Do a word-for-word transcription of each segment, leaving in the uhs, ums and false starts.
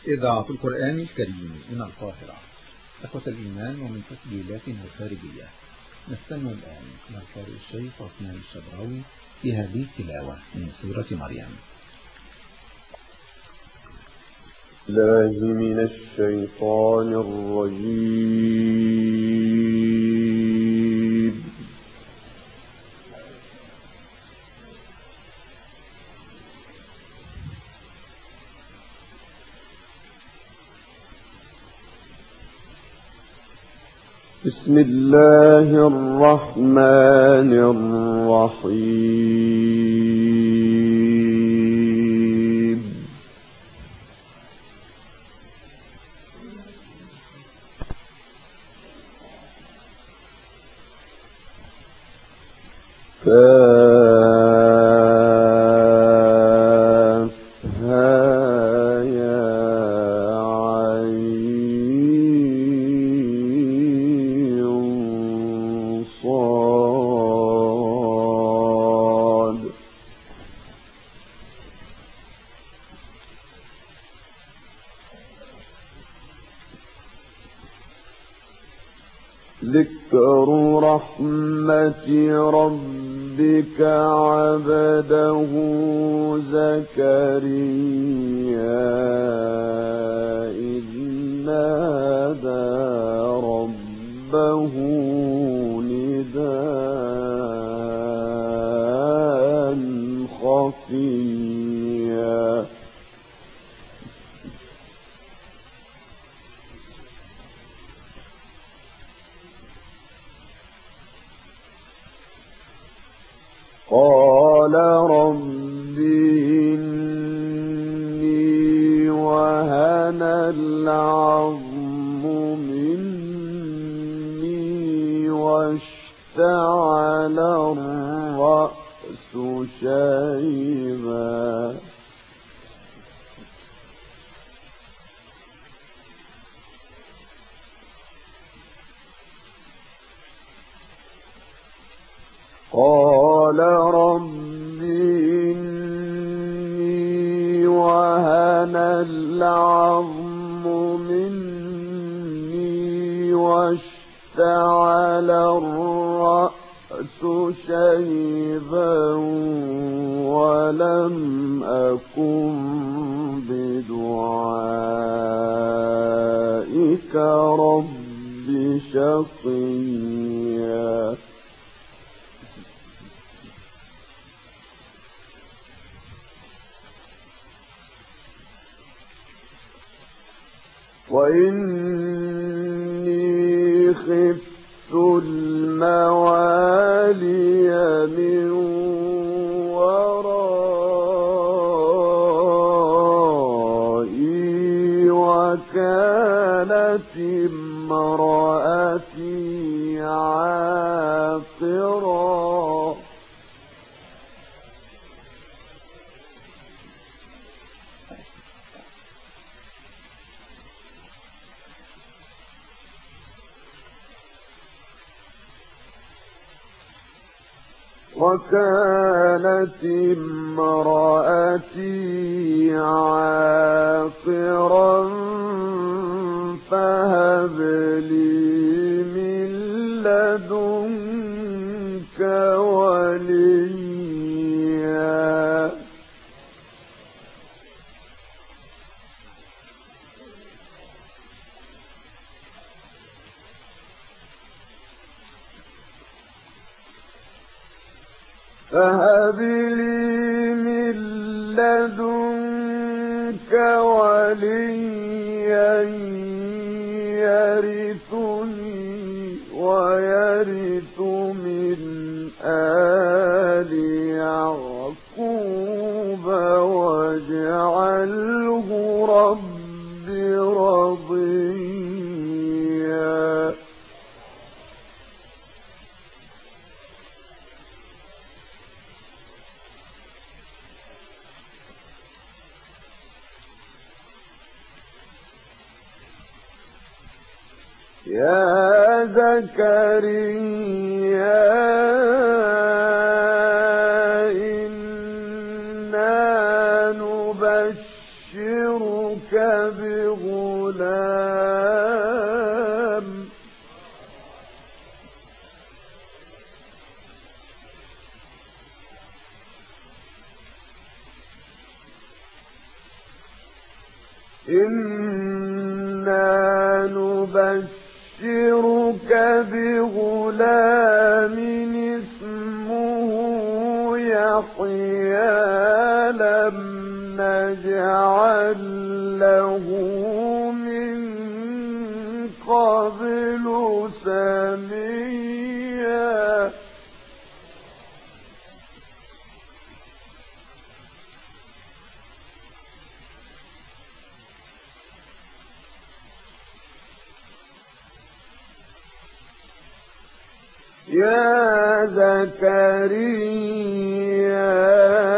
إذاعة القرآن الكريم من القاهرة. إخوة الإيمان، ومن تسجيلاتنا الخارجية نستمع الآن إلى القارئ الشيخ عثمان الشبراوي في هذه التلاوة من سورة مريم. الله من الشيطان الرجيم. بسم الله الرحمن الرحيم. كافها يا عين صاد. ذكر رحمة ربك عبده زكريا إذ نادى ربه نداء خفيا. قال رب إني وهن العظم مني واشتعل الرأس شيبا. قال رب إني وهن العظم مني واشتعل الرأس شيبا ولم أكن بدعائك رب شقيا. وإني خفت الموالي من ورائي وكانت امرأتي عاقرا. وكانت امرأتي عاقرا فهب لي من لدنك وليا. فهب لي من لدنك وليا يرثني ويرث من آل يعقوب واجعله رب رضيا. يا زكريا إنا نبشرك بغلام إنا نبشرك بغلام اسمه يحيى لم نجعل له من قبل سميا يا زكريا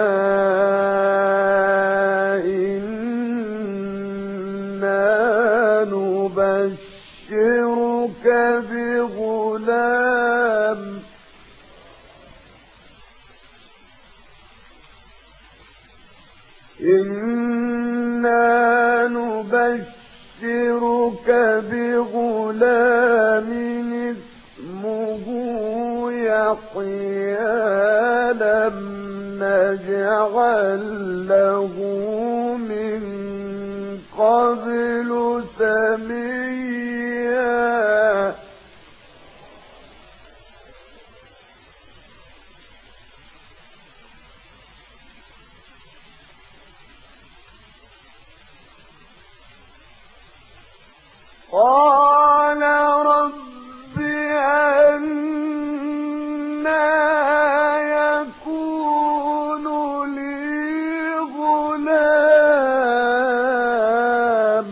إنا نبشرك بغلام إنا نبشرك بغلام اسمه يحيى لم نجعل له من قبل سميا قال رب أنى يكون لي غلام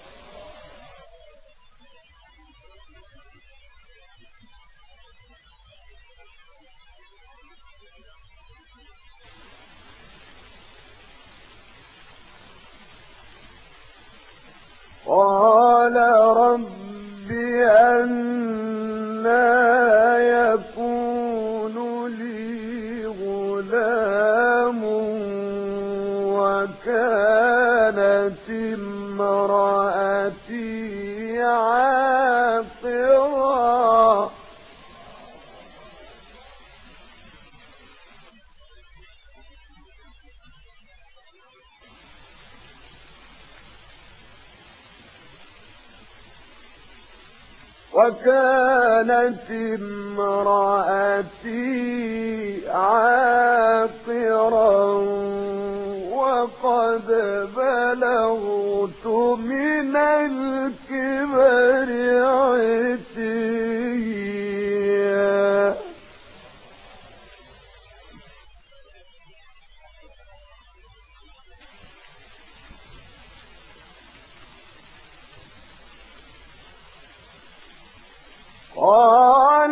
قال رب أنى يكون لي غلام وكانت امرأتي عاقرا وكانت امرأتي عاقرا وقد بلغت من الكبر عتيا قال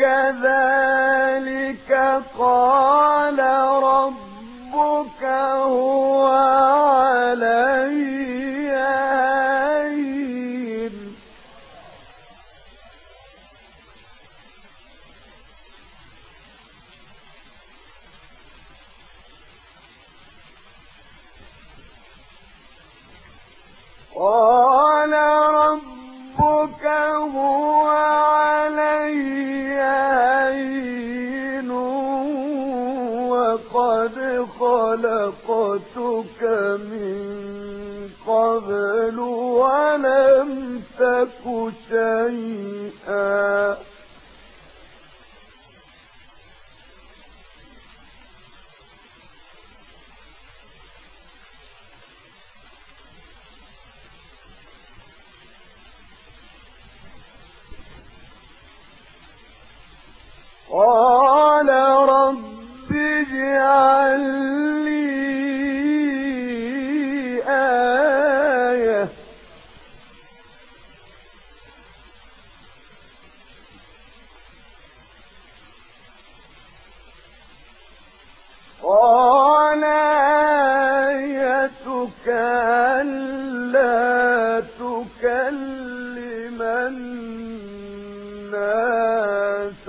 كذلك قال ربك هو علي هين قال ربك هو علي هين وقد خلقتك من قبل ولم تك شيئا قال رب اجعل لي آية قال آيتك ألا تكلم الناس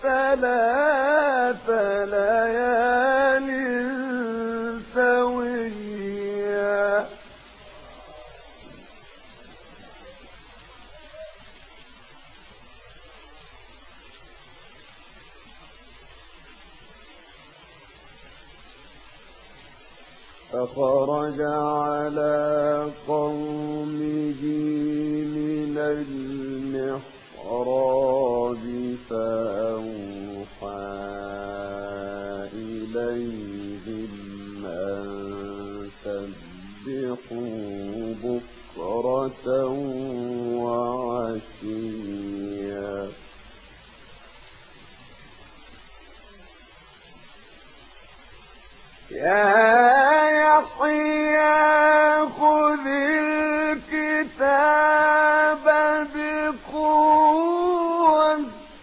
ثلاث ليال سويا فخرج على قومه من المحراب فأوحى إليهم أن سبحوا بكرة وعشيا يا يحيى خذ الكتاب بقوة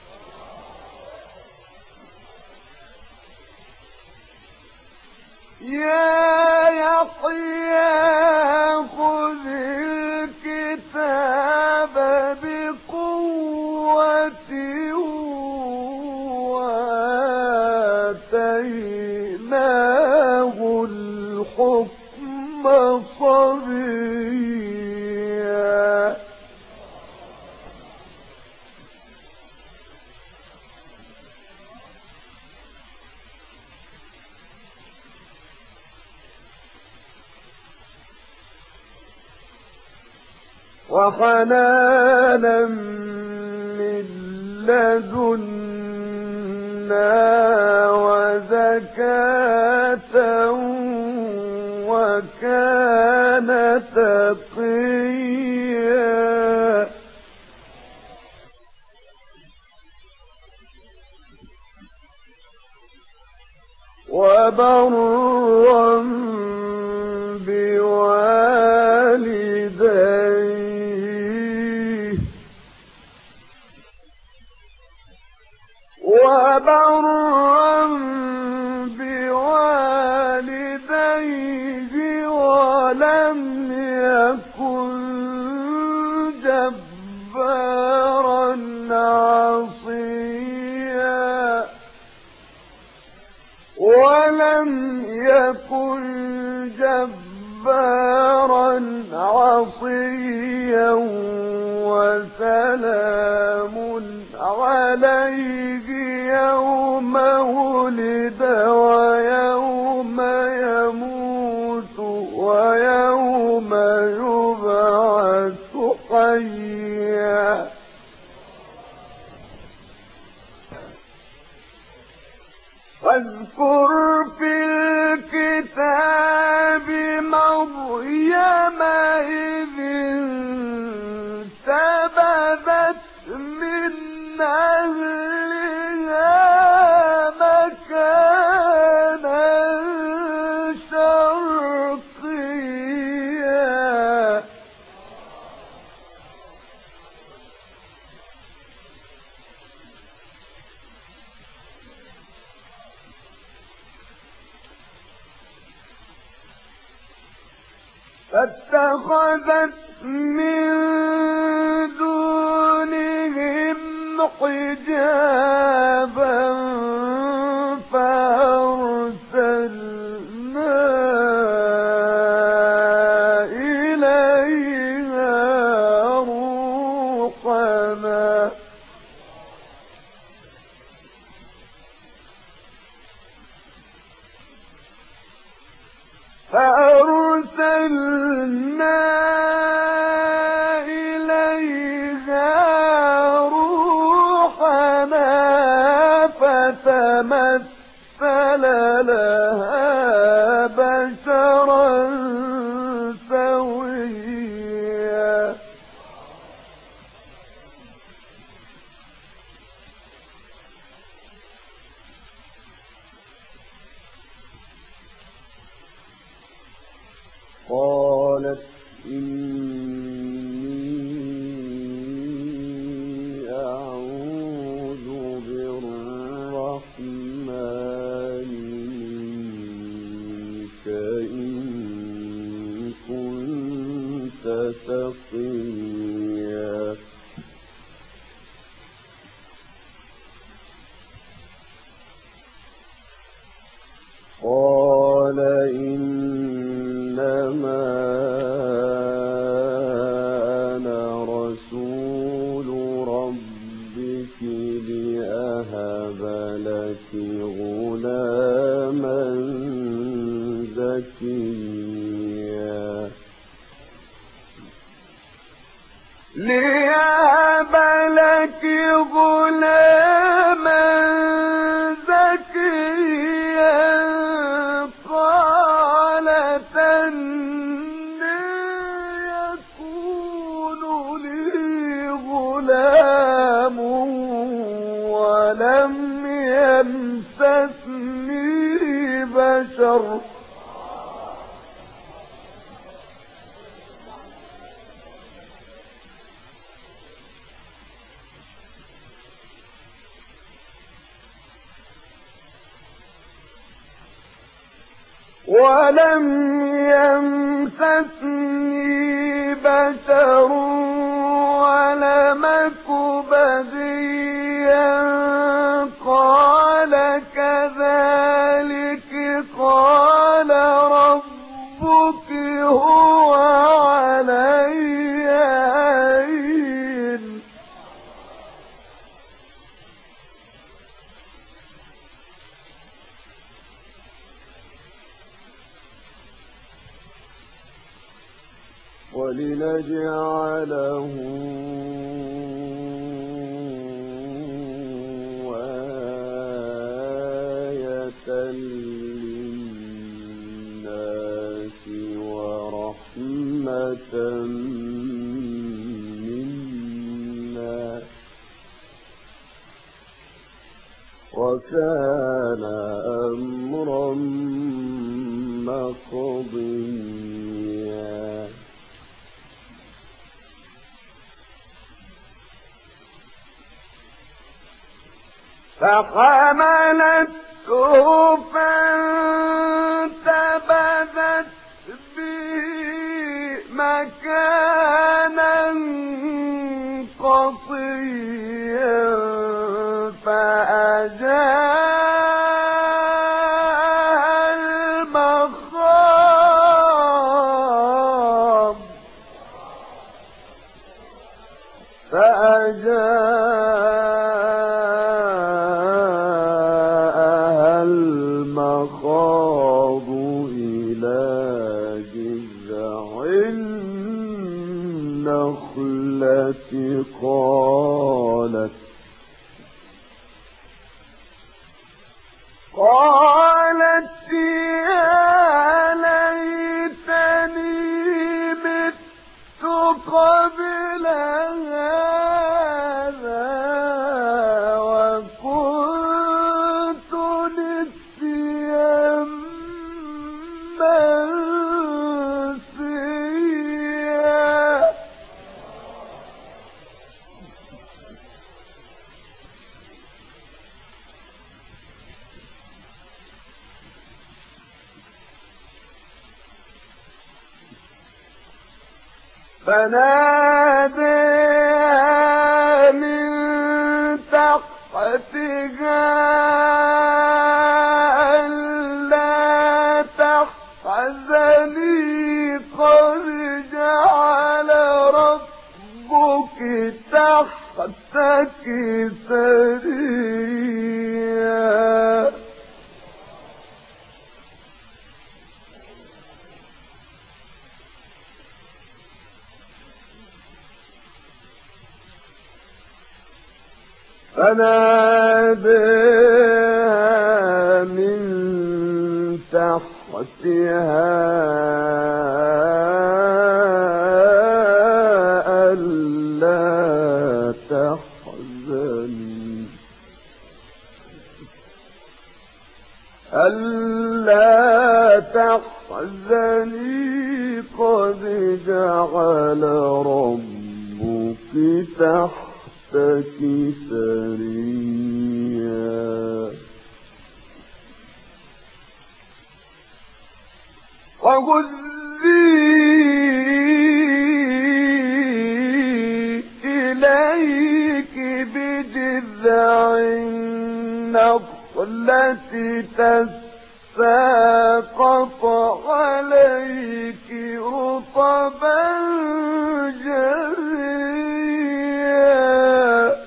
يا يحيى خذ الكتاب بقوة وآتيناه الحكم صبيا وحنانا من لدنا وزكاة وكان تقيا وبرا بوالديه وبرا بوالديه ولم يكن جبارا عصيا ولم يكن جبارا عصيا وسلام عليه يوم ولد ويوم يموت ويوم يبعث حيا واذكر في الكتاب مريم إذ انتبذت من أهلها مكانا شرقيا فاتخذت من دونهم حجابا فأرسلنا إليها روحنا فأرسلنا إليها روحنا فتمثل لها بشرا سويا قالت إني أعوذ بالرحمن منك إن كنت تقيا قال إنما أنا رسول ربك لأهب لك غلاما زكيا ليهب لك غلاما زكيا قالت أنى يكون لي غلام ولم يمسسني بشر ولم يمسسني بشر ولم أك بغيا قال كذلك قال ربك هو علي هين ولنجعله آية للناس ورحمة منا وكان أمرا مقضيا فحملته فانتبذت به مكانا قصيا فأجاء المخاض فأجاء المخاض إلى جذع النخلة قالت قالت يا ليتني مت قبل هذا وكنت نسيا منسيا فناداها من تحتها ألا تحزني قد جعل ربك تحتك سريا فناداها من تحتها ألا تحزني ألا تحزني قد جعل ربك تحتك سريا وهزي إليك بجذع النخلة تساقط عليك رطبا جنيا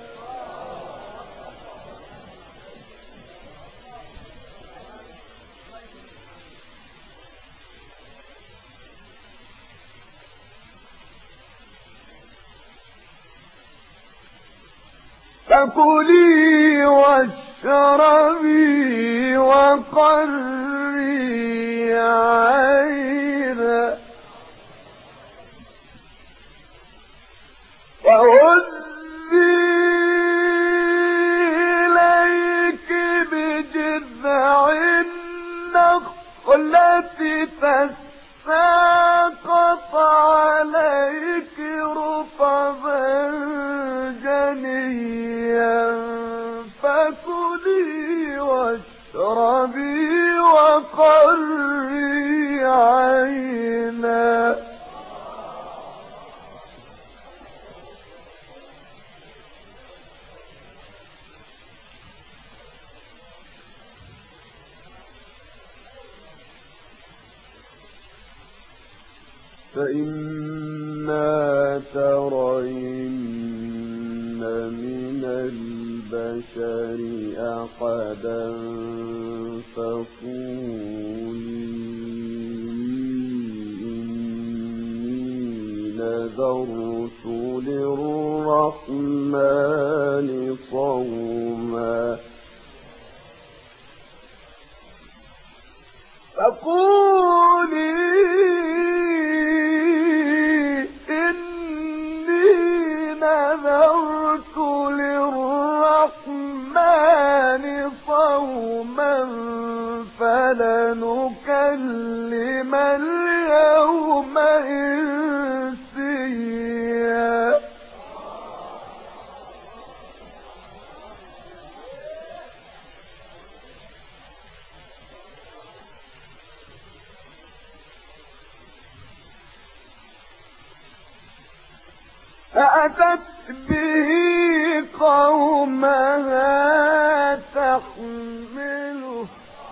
فكلي واشربي وقري عينا وهزي إليك بجذع النخلة تساقط عليك رطبا جنيا فكلي واشربي وقري عينا فإما ترين من البشر أحدا فقولي إني نذرت للرحمن صوما فقولي نذرت للرحمن صوما فلنكلم اليوم إنسيا فأتت به قومها تحمله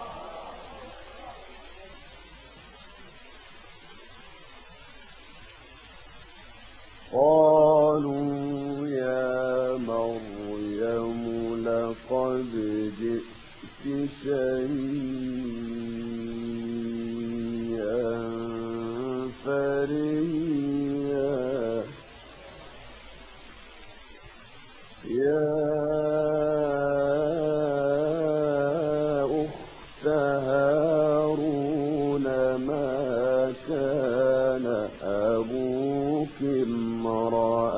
قالوا يا مريم لقد جئت شيئا فريا يا أخت هارون ما كان أبوك امرأ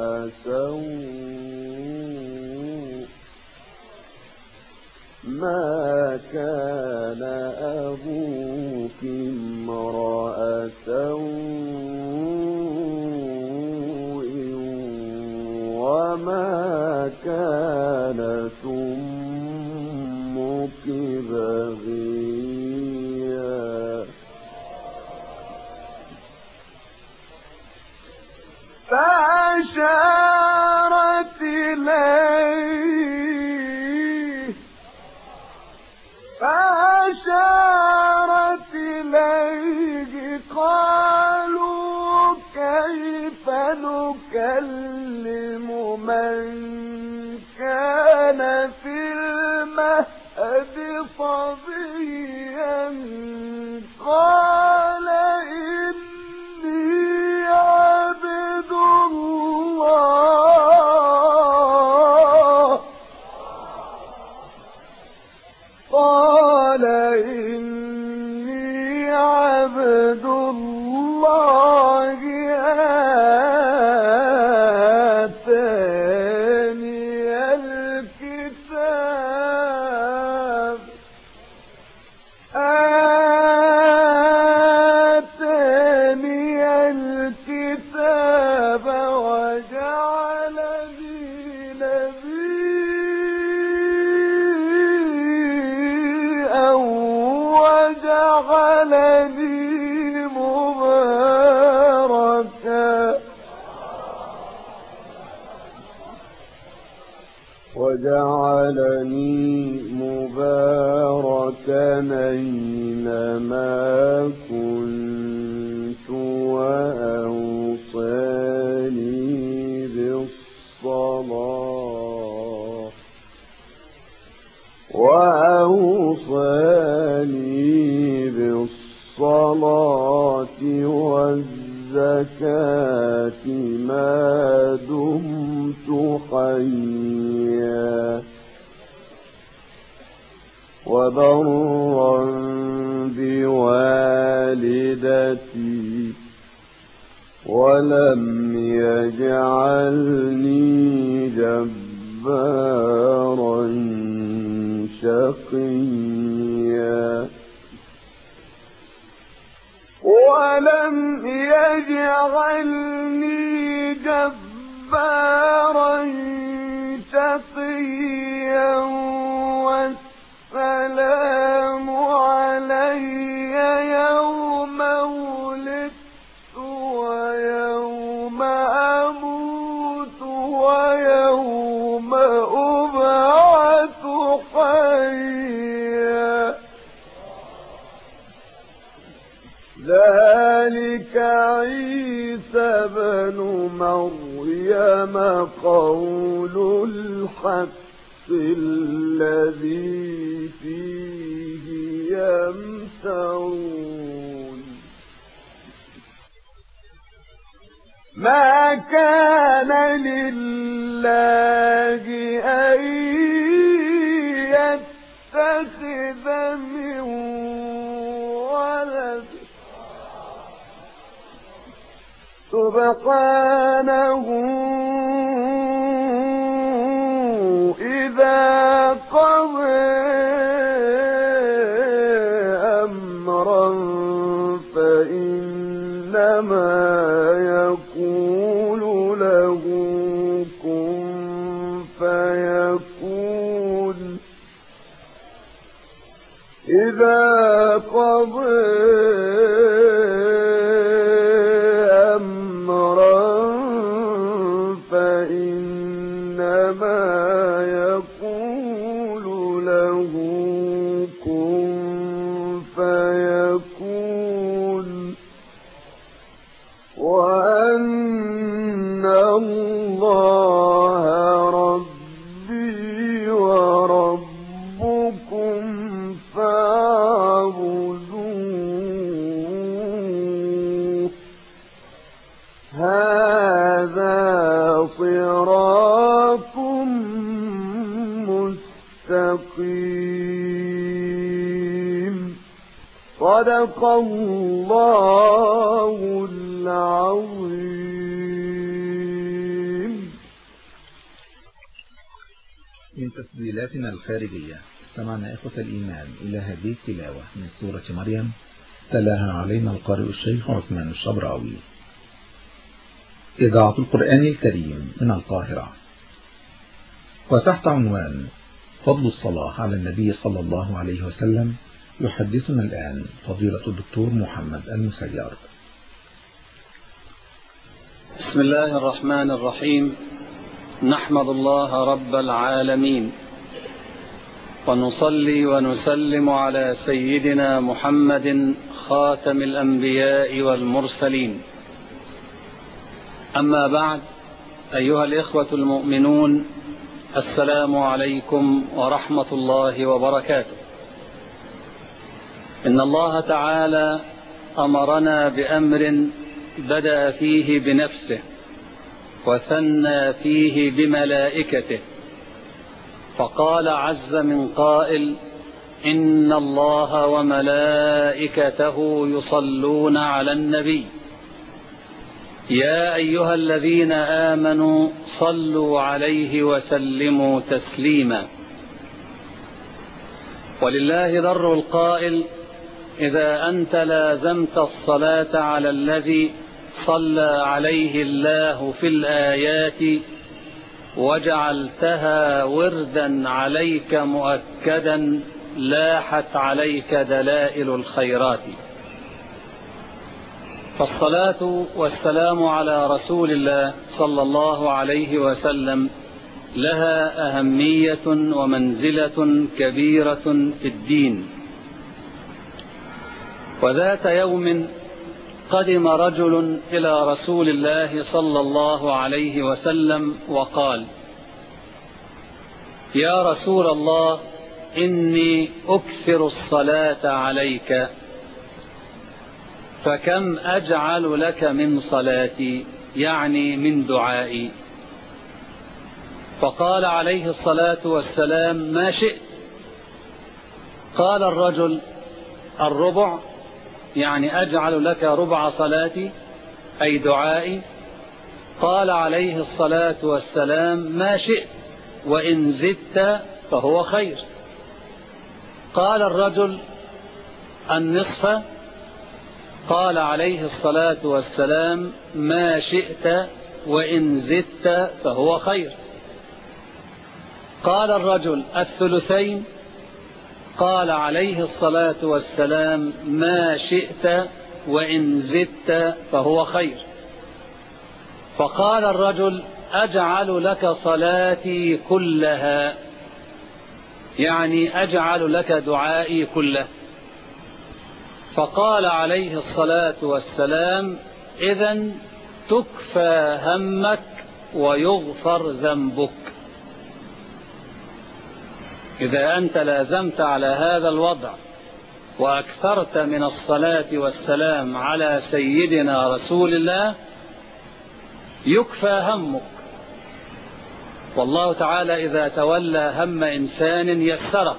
سوء ما كان أبوك امرأ سوء وما كانت أمك بغيا فأشارت إليه فأشارت إليه قالوا كيف نكلم من كان في المهد صبيا قال إني عبد الله قال إني عبد الله آتاني الكتاب آتاني الكتاب وجعلني نبيا وجعلني مباركا وجعلني مباركا أينما كنت وأوصاني بالصلاة وأوصاني بالصلاة والزكاة ما دمت حيا وبرا بوالدتي ولم يجعلني جبارا شقيا ولم يجعلني جبارا شقيا والسلام علي يوم ولدت ويوم أموت ويوم أبعث حيا ذلك عيسى بن مريم قول الحق الذي فيه يمترون ما كان لله أن يتخذ من ولد سبحانه إذا قضى أمرا فإنما يقول له كن فيكون إذا قضى يقول له كن فيكون وأن الله ربي وربكم فاعبدوه هذا صراط مستقيم صدق الله العظيم. من تسجيلاتنا الخارجية استمعنا إخوة الإيمان إلى هذه التلاوة من سورة مريم تلاها علينا القارئ الشيخ عثمان الشبراوي. إذاعة القرآن الكريم من القاهرة. وتحت عنوان فضل الصلاة على النبي صلى الله عليه وسلم يحدثنا الآن فضيلة الدكتور محمد المسير. بسم الله الرحمن الرحيم. نحمد الله رب العالمين ونصلي ونسلم على سيدنا محمد خاتم الأنبياء والمرسلين. أما بعد، أيها الإخوة المؤمنون، السلام عليكم ورحمة الله وبركاته. إن الله تعالى أمرنا بأمر بدأ فيه بنفسه وثنى فيه بملائكته، فقال عز من قائل: إن الله وملائكته يصلون على النبي يا أيها الذين آمنوا صلوا عليه وسلموا تسليما. ولله در القائل: إذا أنت لازمت الصلاة على الذي صلى عليه الله في الآيات وجعلتها وردا عليك مؤكدا لاحت عليك دلائل الخيرات. فالصلاة والسلام على رسول الله صلى الله عليه وسلم لها أهمية ومنزلة كبيرة في الدين. وذات يوم قدم رجل إلى رسول الله صلى الله عليه وسلم وقال: يا رسول الله، إني أكثر الصلاة عليك، فكم أجعل لك من صلاتي؟ يعني من دعائي. فقال عليه الصلاة والسلام ما شئت. قال الرجل الربع، يعني أجعل لك ربع صلاتي أي دعائي. قال عليه الصلاة والسلام ما شئت، وإن زدت فهو خير. قال الرجل النصف. قال عليه الصلاة والسلام ما شئت، وإن زدت فهو خير. قال الرجل الثلثين. قال عليه الصلاة والسلام ما شئت، وإن زدت فهو خير. فقال الرجل أجعل لك صلاتي كلها، يعني أجعل لك دعائي كله. فقال عليه الصلاة والسلام إذن تكفى همك ويغفر ذنبك. إذا أنت لازمت على هذا الوضع وأكثرت من الصلاة والسلام على سيدنا رسول الله يكفى همك. والله تعالى إذا تولى هم إنسان يسره،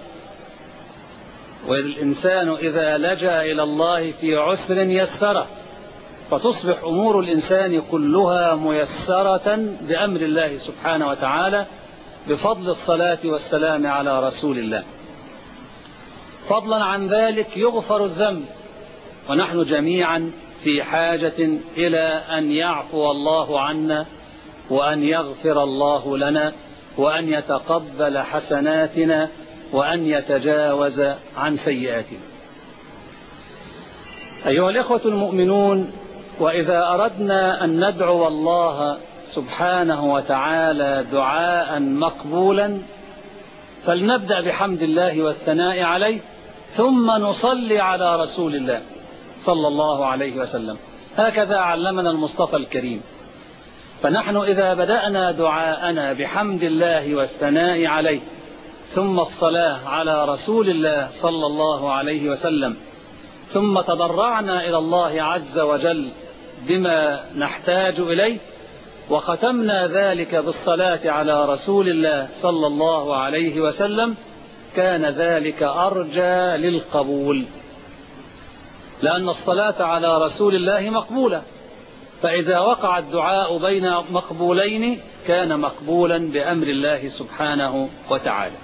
والإنسان إذا لجأ إلى الله في عسر يسره، فتصبح أمور الإنسان كلها ميسرة بأمر الله سبحانه وتعالى بفضل الصلاة والسلام على رسول الله. فضلا عن ذلك يغفر الذنب، ونحن جميعا في حاجة إلى أن يعفو الله عنا، وأن يغفر الله لنا، وأن يتقبل حسناتنا، وأن يتجاوز عن سيئاتنا. أيها الإخوة المؤمنون، وإذا أردنا أن ندعو الله سبحانه وتعالى دعاء مقبولا فلنبدأ بحمد الله والثناء عليه، ثم نصلي على رسول الله صلى الله عليه وسلم. هكذا علمنا المصطفى الكريم. فنحن إذا بدأنا دعاءنا بحمد الله والثناء عليه، ثم الصلاة على رسول الله صلى الله عليه وسلم، ثم تضرعنا إلى الله عز وجل بما نحتاج إليه، وختمنا ذلك بالصلاة على رسول الله صلى الله عليه وسلم، كان ذلك أرجى للقبول، لأن الصلاة على رسول الله مقبولة. فإذا وقع الدعاء بين مقبولين كان مقبولا بأمر الله سبحانه وتعالى.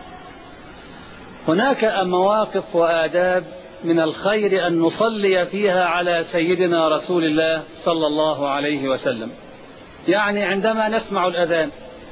هناك مواقف وآداب من الخير أن نصلي فيها على سيدنا رسول الله صلى الله عليه وسلم. يعني عندما نسمع الأذان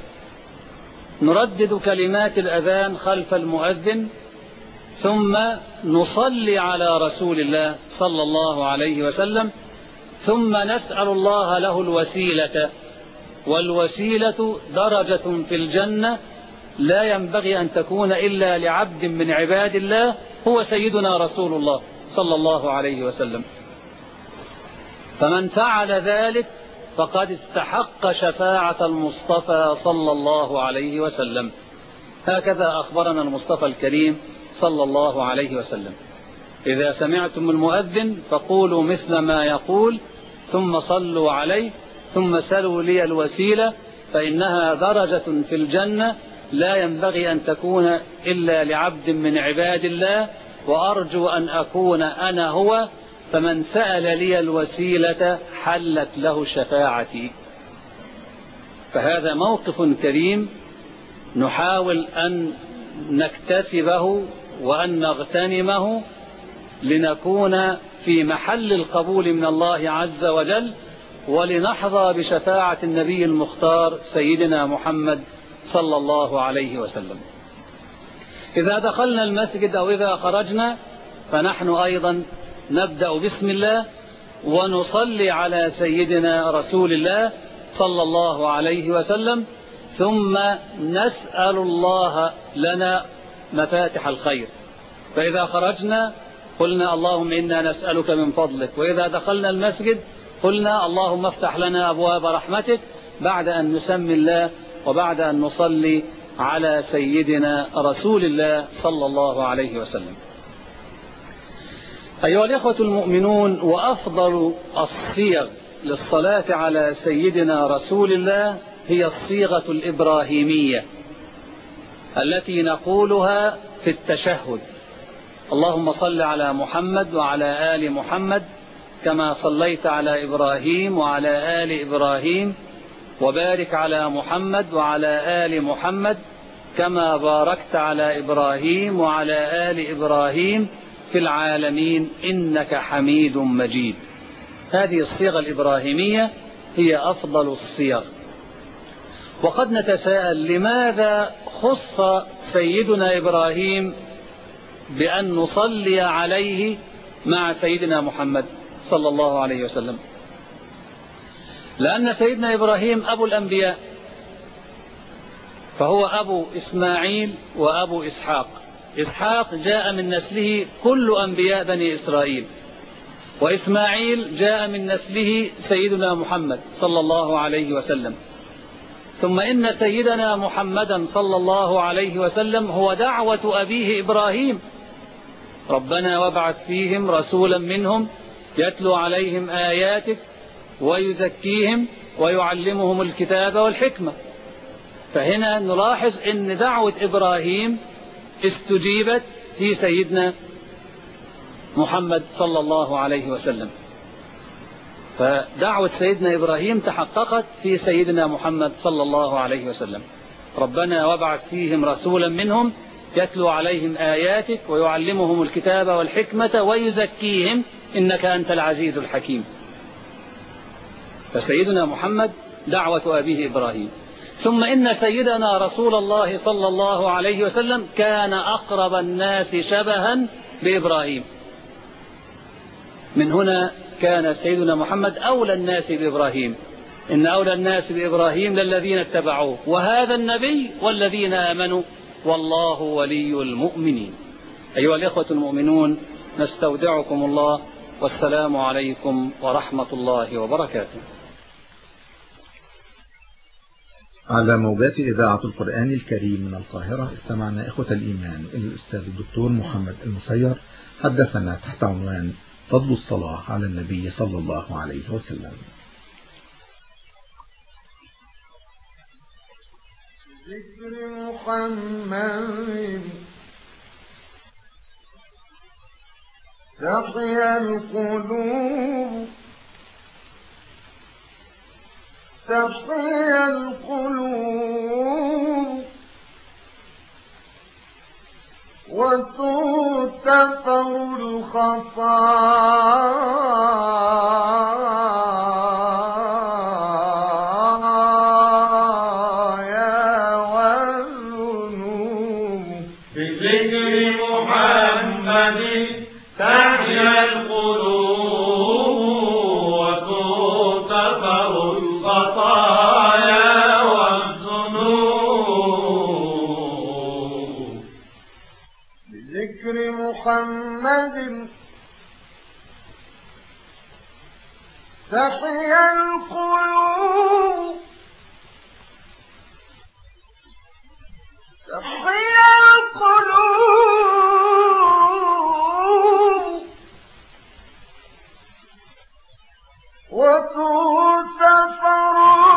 نردد كلمات الأذان خلف المؤذن، ثم نصلي على رسول الله صلى الله عليه وسلم، ثم نسأل الله له الوسيلة. والوسيلة درجة في الجنة لا ينبغي أن تكون إلا لعبد من عباد الله، هو سيدنا رسول الله صلى الله عليه وسلم. فمن فعل ذلك فقد استحق شفاعة المصطفى صلى الله عليه وسلم. هكذا أخبرنا المصطفى الكريم صلى الله عليه وسلم: إذا سمعتم المؤذن فقولوا مثل ما يقول، ثم صلوا عليه، ثم سلوا لي الوسيلة، فإنها درجة في الجنة لا ينبغي أن تكون إلا لعبد من عباد الله، وأرجو أن أكون أنا هو، فمن سأل لي الوسيلة حلت له شفاعتي. فهذا موقف كريم نحاول أن نكتسبه وأن نغتنمه لنكون في محل القبول من الله عز وجل، ولنحظى بشفاعة النبي المختار سيدنا محمد صلى الله عليه وسلم. إذا دخلنا المسجد أو إذا خرجنا فنحن أيضا نبدأ بسم الله ونصلي على سيدنا رسول الله صلى الله عليه وسلم، ثم نسأل الله لنا مفاتح الخير. فإذا خرجنا قلنا اللهم إنا نسألك من فضلك، وإذا دخلنا المسجد قلنا اللهم افتح لنا أبواب رحمتك، بعد أن نسمي الله وبعد أن نصلي على سيدنا رسول الله صلى الله عليه وسلم. أيها الإخوة المؤمنون، وأفضل الصيغ للصلاة على سيدنا رسول الله هي الصيغة الإبراهيمية التي نقولها في التشهد: اللهم صل على محمد وعلى آل محمد كما صليت على إبراهيم وعلى آل إبراهيم، وبارك على محمد وعلى آل محمد كما باركت على إبراهيم وعلى آل إبراهيم في العالمين إنك حميد مجيد. هذه الصيغة الإبراهيمية هي أفضل الصيغ. وقد نتساءل لماذا خص سيدنا إبراهيم بأن نصلي عليه مع سيدنا محمد صلى الله عليه وسلم؟ لأن سيدنا إبراهيم أبو الأنبياء، فهو أبو إسماعيل وأبو إسحاق. إسحاق جاء من نسله كل أنبياء بني إسرائيل، وإسماعيل جاء من نسله سيدنا محمد صلى الله عليه وسلم. ثم إن سيدنا محمدا صلى الله عليه وسلم هو دعوة أبيه إبراهيم: ربنا وابعث فيهم رسولا منهم يتلو عليهم آياتك ويزكيهم ويعلمهم الكتاب والحكمة. فهنا نلاحظ أن دعوة إبراهيم استجيبت في سيدنا محمد صلى الله عليه وسلم، فدعوة سيدنا إبراهيم تحققت في سيدنا محمد صلى الله عليه وسلم: ربنا وابعث فيهم رسولا منهم يتلو عليهم آياتك ويعلمهم الكتاب والحكمة ويزكيهم إنك أنت العزيز الحكيم. فسيدنا محمد دعوة أبيه إبراهيم. ثم إن سيدنا رسول الله صلى الله عليه وسلم كان أقرب الناس شبها بإبراهيم، من هنا كان سيدنا محمد أولى الناس بإبراهيم. إن أولى الناس بإبراهيم للذين اتبعوه وهذا النبي والذين آمنوا والله ولي المؤمنين. أيها الإخوة المؤمنون، نستودعكم الله، والسلام عليكم ورحمة الله وبركاته. على موجات إذاعة القرآن الكريم من القاهرة استمعنا إخوة الإيمان إلى الأستاذ الدكتور محمد المسير حدثنا تحت عنوان فضل الصلاة على النبي صلى الله عليه وسلم. ذكر محمد تقي القلوب تقي القلوب وتغتفر الخطايا والذنوب. بذكر محمد تحيا القلوب وتغتفر الخطايا والذنوب. بذكر محمد تحيا القلوب تحيا القلوب وتغتفر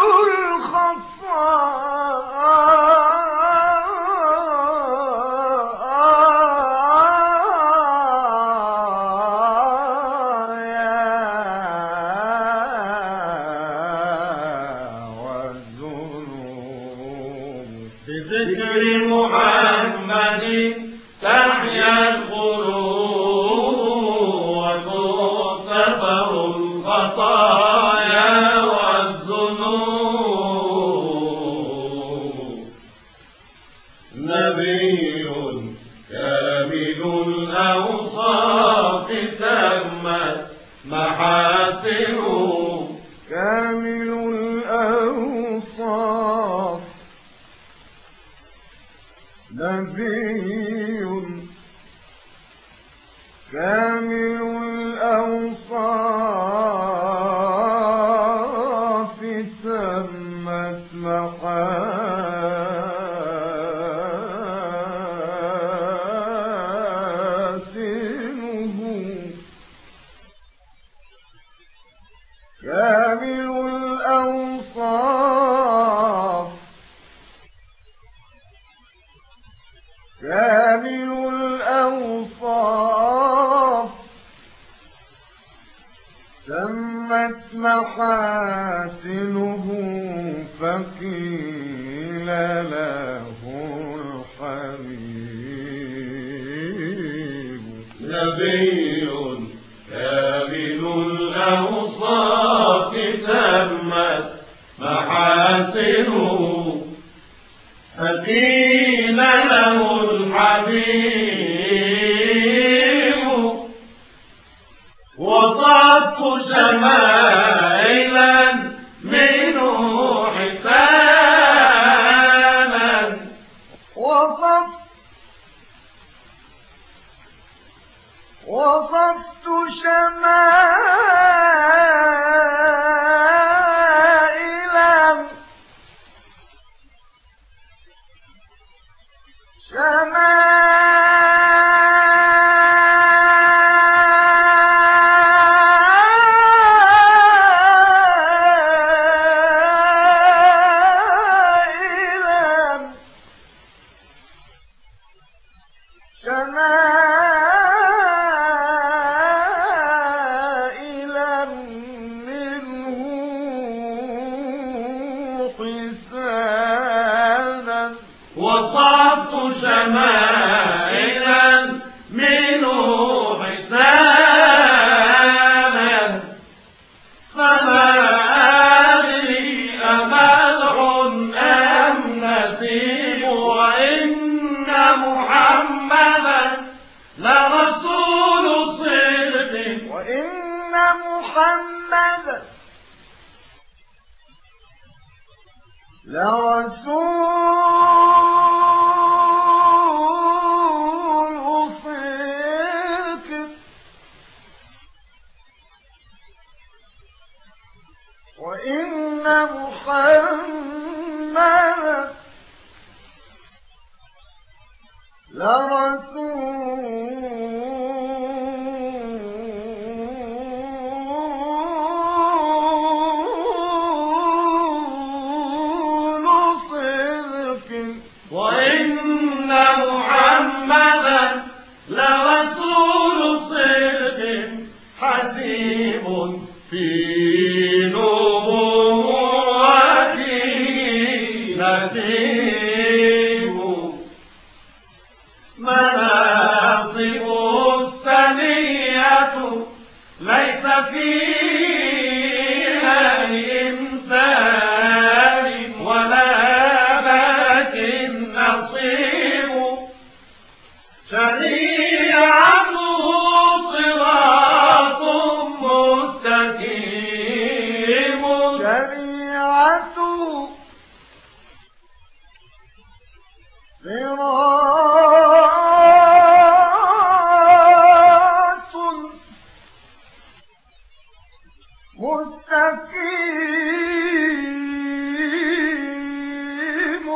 بذكر محمد تحيا القلوب وتغتفر الخطايا والذنوب. نبي كامل الأوصاف تمت محاسنه. كامل الأوصاف نبي كامل الأوصاف تمت محاسنه. كامل فقيل له الحبيب نبي كامل الأوصاف تمت محاسنه فقيل له الحبيب وصفت شمائلا منه حسانا وصف وصفت شمائلا شمائلا منه حسانا وصفت شمائلا منه حسانا فما أدري أمدح أم نسيب وإن محمدا لرسول صدق وإن محمدا لرسول صدق وإن محمدا لرسول صدق وإن محمدا لرسول صدق حسيب في نبوته نسيب مناصب السنية ليس فيها لإنسان ولا باك نصيب شريعته صراط مستقيم شريعته صراط مستقيم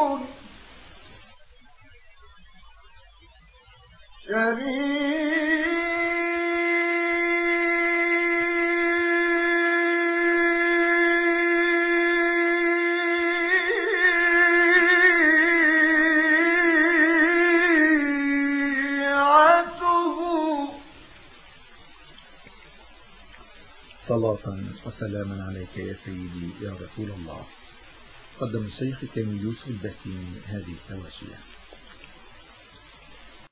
شريعته صلاة وسلاما عليك يا سيدي يا رسول الله. قدم الشيخ كامل يوسف البهتيمي هذه التواشيح.